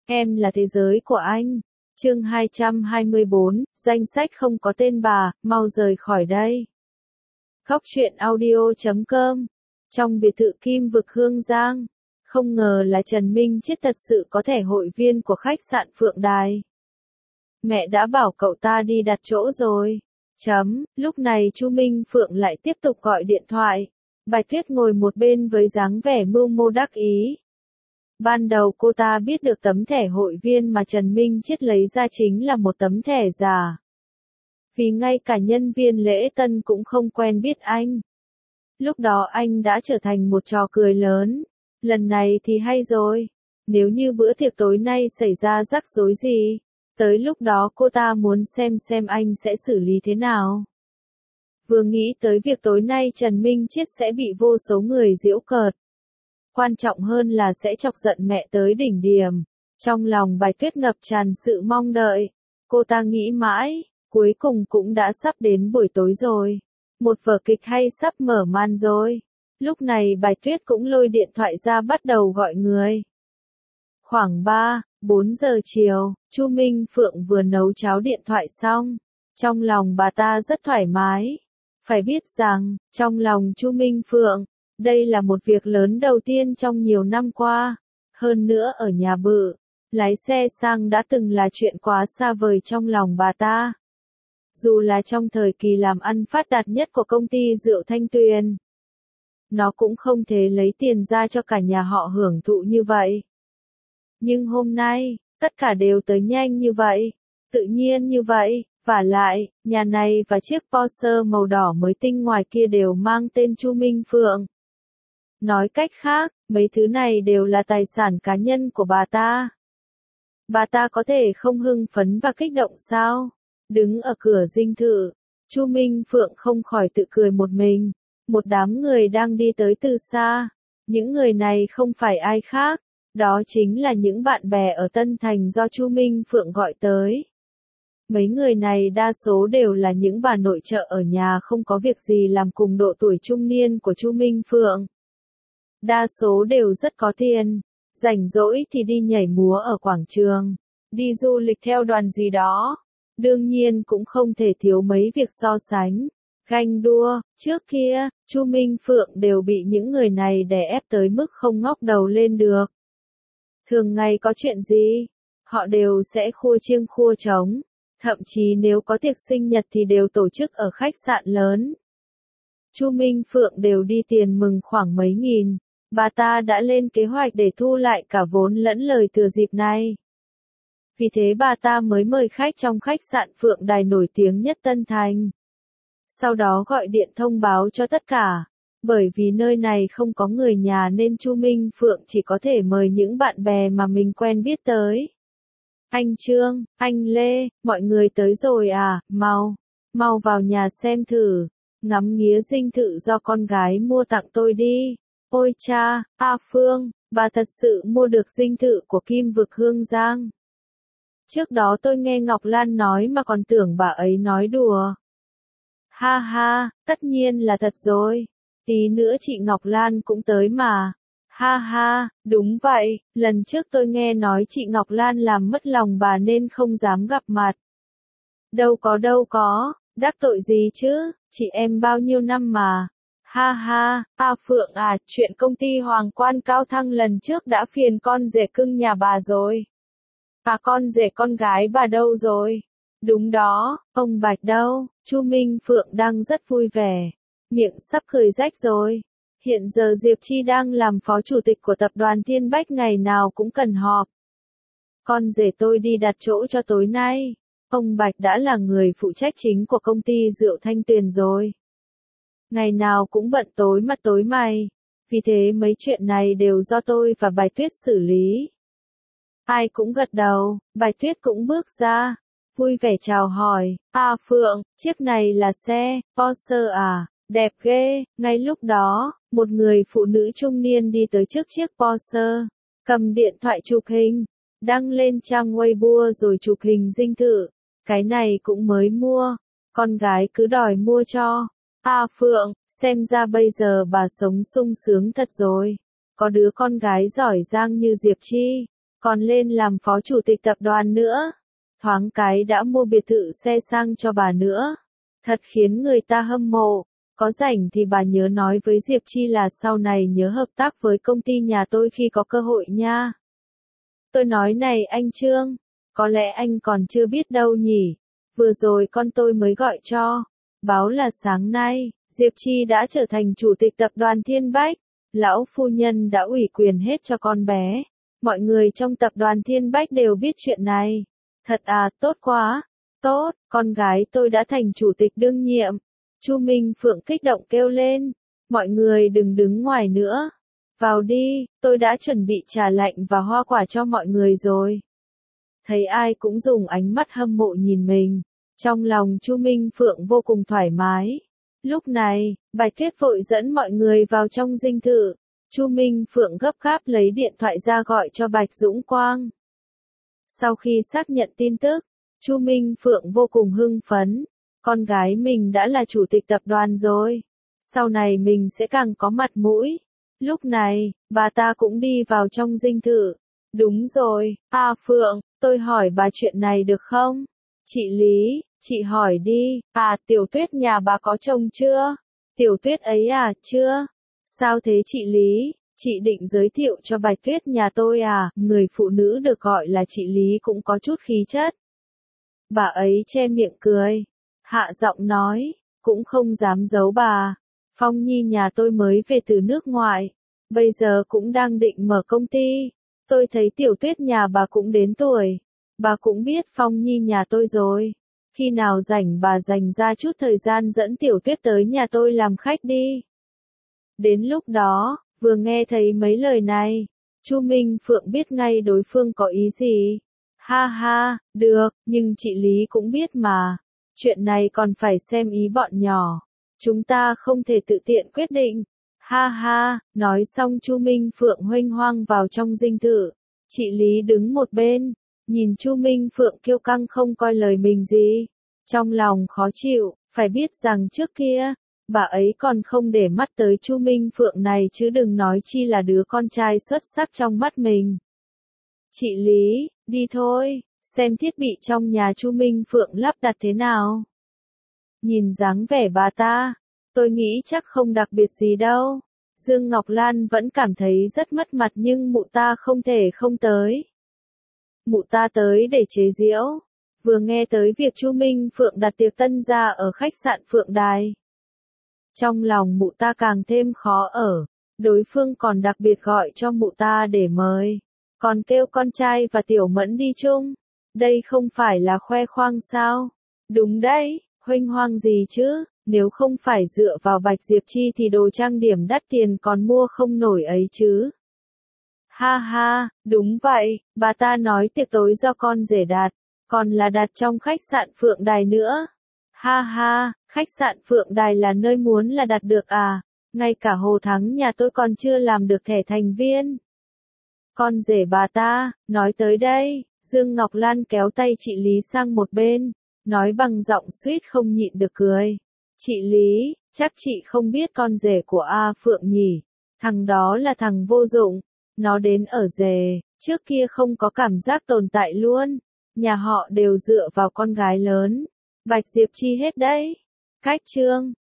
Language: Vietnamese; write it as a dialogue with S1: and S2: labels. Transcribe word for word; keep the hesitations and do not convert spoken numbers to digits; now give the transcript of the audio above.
S1: Em là thế giới của anh. Chương hai trăm hai mươi bốn, danh sách không có tên bà, mau rời khỏi đây. Góc truyện audio chấm com. Trong biệt thự Kim Vực Hương Giang, không ngờ là Trần Minh Chết thật sự có thẻ hội viên của khách sạn Phượng Đài. Mẹ đã bảo cậu ta đi đặt chỗ rồi. Chấm, lúc này Chu Minh Phượng lại tiếp tục gọi điện thoại. Bạch Tuyết ngồi một bên với dáng vẻ mưu mô đắc ý. Ban đầu cô ta biết được tấm thẻ hội viên mà Trần Minh Chết lấy ra chính là một tấm thẻ giả. Vì ngay cả nhân viên lễ tân cũng không quen biết anh. Lúc đó anh đã trở thành một trò cười lớn. Lần này thì hay rồi. Nếu như bữa tiệc tối nay xảy ra rắc rối gì, tới lúc đó cô ta muốn xem xem anh sẽ xử lý thế nào. Vừa nghĩ tới việc tối nay Trần Minh Chết sẽ bị vô số người giễu cợt. Quan trọng hơn là sẽ chọc giận mẹ tới đỉnh điểm. Trong lòng Bạch Tuyết ngập tràn sự mong đợi. Cô ta nghĩ mãi, cuối cùng cũng đã sắp đến buổi tối rồi. Một vở kịch hay sắp mở màn rồi. Lúc này Bạch Tuyết cũng lôi điện thoại ra bắt đầu gọi người. Khoảng ba, bốn giờ chiều, Chu Minh Phượng vừa nấu cháo điện thoại xong. Trong lòng bà ta rất thoải mái. Phải biết rằng, trong lòng Chu Minh Phượng, đây là một việc lớn đầu tiên trong nhiều năm qua. Hơn nữa ở nhà bự, lái xe sang đã từng là chuyện quá xa vời trong lòng bà ta. Dù là trong thời kỳ làm ăn phát đạt nhất của công ty rượu Thanh Tuyền, nó cũng không thể lấy tiền ra cho cả nhà họ hưởng thụ như vậy. Nhưng hôm nay, tất cả đều tới nhanh như vậy, tự nhiên như vậy, vả lại, nhà này và chiếc Porsche màu đỏ mới tinh ngoài kia đều mang tên Chu Minh Phượng. Nói cách khác, mấy thứ này đều là tài sản cá nhân của bà ta. Bà ta có thể không hưng phấn và kích động sao? Đứng ở cửa dinh thự, Chu Minh Phượng không khỏi tự cười một mình. Một đám người đang đi tới từ xa. Những người này không phải ai khác, đó chính là những bạn bè ở Tân Thành do Chu Minh Phượng gọi tới. Mấy người này đa số đều là những bà nội trợ ở nhà không có việc gì làm cùng độ tuổi trung niên của Chu Minh Phượng. Đa số đều rất có tiền, rảnh rỗi thì đi nhảy múa ở quảng trường, đi du lịch theo đoàn gì đó. Đương nhiên cũng không thể thiếu mấy việc so sánh, ganh đua. Trước kia, Chu Minh Phượng đều bị những người này đè ép tới mức không ngóc đầu lên được. Thường ngày có chuyện gì, họ đều sẽ khua chiêng khua trống, thậm chí nếu có tiệc sinh nhật thì đều tổ chức ở khách sạn lớn. Chu Minh Phượng đều đi tiền mừng khoảng mấy nghìn. Bà ta đã lên kế hoạch để thu lại cả vốn lẫn lời thừa dịp này. Vì thế bà ta mới mời khách trong khách sạn Phượng Đài nổi tiếng nhất Tân Thành. Sau đó gọi điện thông báo cho tất cả. Bởi vì nơi này không có người nhà nên Chu Minh Phượng chỉ có thể mời những bạn bè mà mình quen biết tới. Anh Trương, anh Lê, mọi người tới rồi à, mau, mau vào nhà xem thử, ngắm nghía dinh thự do con gái mua tặng tôi đi. Ôi cha, A Phương, bà thật sự mua được dinh thự của Kim Vực Hương Giang. Trước đó tôi nghe Ngọc Lan nói mà còn tưởng bà ấy nói đùa. Ha ha, tất nhiên là thật rồi. Tí nữa chị Ngọc Lan cũng tới mà. Ha ha, đúng vậy, lần trước tôi nghe nói chị Ngọc Lan làm mất lòng bà nên không dám gặp mặt. Đâu có đâu có, đắc tội gì chứ, chị em bao nhiêu năm mà. Ha ha, A Phượng à, chuyện công ty Hoàng Quan Cao Thăng lần trước đã phiền con rể cưng nhà bà rồi. À con rể con gái bà đâu rồi? Đúng đó, ông Bạch đâu? Chu Minh Phượng đang rất vui vẻ, miệng sắp cười rách rồi. Hiện giờ Diệp Chi đang làm phó chủ tịch của tập đoàn Thiên Bách ngày nào cũng cần họp. Con rể tôi đi đặt chỗ cho tối nay. Ông Bạch đã là người phụ trách chính của công ty rượu Thanh Tuyền rồi. Ngày nào cũng bận tối mặt tối mày. Vì thế mấy chuyện này đều do tôi và Bạch Tuyết xử lý. Ai cũng gật đầu, Bạch Tuyết cũng bước ra. Vui vẻ chào hỏi, A Phượng, chiếc này là xe, Porsche à, đẹp ghê. Ngay lúc đó, một người phụ nữ trung niên đi tới trước chiếc Porsche, cầm điện thoại chụp hình, đăng lên trang Weibo rồi chụp hình dinh thự. Cái này cũng mới mua, con gái cứ đòi mua cho. A Phượng, xem ra bây giờ bà sống sung sướng thật rồi. Có đứa con gái giỏi giang như Diệp Chi. còn lên làm phó chủ tịch tập đoàn nữa. Thoáng cái đã mua biệt thự xe sang cho bà nữa. Thật khiến người ta hâm mộ. Có rảnh thì bà nhớ nói với Diệp Chi là sau này nhớ hợp tác với công ty nhà tôi khi có cơ hội nha. Tôi nói này anh Trương, có lẽ anh còn chưa biết đâu nhỉ. Vừa rồi con tôi mới gọi cho, báo là sáng nay, Diệp Chi đã trở thành chủ tịch tập đoàn Thiên Bách. Lão phu nhân đã ủy quyền hết cho con bé. Mọi người trong tập đoàn Thiên Bách đều biết chuyện này. Thật à, tốt quá. Tốt, con gái tôi đã thành chủ tịch đương nhiệm. Chu Minh Phượng kích động kêu lên. Mọi người đừng đứng ngoài nữa. Vào đi, tôi đã chuẩn bị trà lạnh và hoa quả cho mọi người rồi. Thấy ai cũng dùng ánh mắt hâm mộ nhìn mình. Trong lòng Chu Minh Phượng vô cùng thoải mái. Lúc này, Bạch Tuyết vội dẫn mọi người vào trong dinh thự. Chu Minh Phượng gấp gáp lấy điện thoại ra gọi cho Bạch Dũng Quang. Sau khi xác nhận tin tức, Chu Minh Phượng vô cùng hưng phấn. Con gái mình đã là chủ tịch tập đoàn rồi. Sau này mình sẽ càng có mặt mũi. Lúc này, bà ta cũng đi vào trong dinh thự. Đúng rồi, à Phượng, tôi hỏi bà chuyện này được không? Chị Lý, chị hỏi đi. À, Tiểu Tuyết nhà bà có chồng chưa? Tiểu Tuyết ấy à, chưa? Sao thế chị Lý? Chị định giới thiệu cho Bạch Tuyết nhà tôi à? Người phụ nữ được gọi là chị Lý cũng có chút khí chất. Bà ấy che miệng cười, hạ giọng nói, cũng không dám giấu bà. Phong Nhi nhà tôi mới về từ nước ngoài, bây giờ cũng đang định mở công ty. Tôi thấy Tiểu Tuyết nhà bà cũng đến tuổi, bà cũng biết Phong Nhi nhà tôi rồi. Khi nào rảnh bà dành ra chút thời gian dẫn Tiểu Tuyết tới nhà tôi làm khách đi. Đến lúc đó, vừa nghe thấy mấy lời này, Chu Minh Phượng biết ngay đối phương có ý gì. Ha ha, được, nhưng chị Lý cũng biết mà. Chuyện này còn phải xem ý bọn nhỏ. Chúng ta không thể tự tiện quyết định. Ha ha, nói xong Chu Minh Phượng huênh hoang vào trong dinh thự. Chị Lý đứng một bên, nhìn Chu Minh Phượng kiêu căng không coi lời mình gì. Trong lòng khó chịu, phải biết rằng trước kia, bà ấy còn không để mắt tới Chu Minh Phượng này chứ đừng nói chi là đứa con trai xuất sắc trong mắt mình. Chị Lý, đi thôi, xem thiết bị trong nhà Chu Minh Phượng lắp đặt thế nào. Nhìn dáng vẻ bà ta, tôi nghĩ chắc không đặc biệt gì đâu. Dương Ngọc Lan vẫn cảm thấy rất mất mặt nhưng mụ ta không thể không tới. Mụ ta tới để chế giễu. Vừa nghe tới việc Chu Minh Phượng đặt tiệc tân gia ở khách sạn Phượng Đài. Trong lòng mụ ta càng thêm khó ở. Đối phương còn đặc biệt gọi cho mụ ta để mời. Còn kêu con trai và Tiểu Mẫn đi chung. Đây không phải là khoe khoang sao? Đúng đấy, huênh hoang gì chứ? Nếu không phải dựa vào Bạch Diệp Chi thì đồ trang điểm đắt tiền còn mua không nổi ấy chứ. Ha ha, đúng vậy, bà ta nói tiệc tối do con rể đặt, còn là đặt trong khách sạn Phượng Đài nữa. Ha ha, khách sạn Phượng Đài là nơi muốn là đặt được à? Ngay cả Hồ Thắng nhà tôi còn chưa làm được thẻ thành viên. Con rể bà ta, nói tới đây, Dương Ngọc Lan kéo tay chị Lý sang một bên, nói bằng giọng suýt không nhịn được cười. Chị Lý, chắc chị không biết con rể của A Phượng nhỉ? Thằng đó là thằng vô dụng. Nó đến ở rể, trước kia không có cảm giác tồn tại luôn. Nhà họ đều dựa vào con gái lớn. Bạch Diệp Chi hết đấy. Cách chương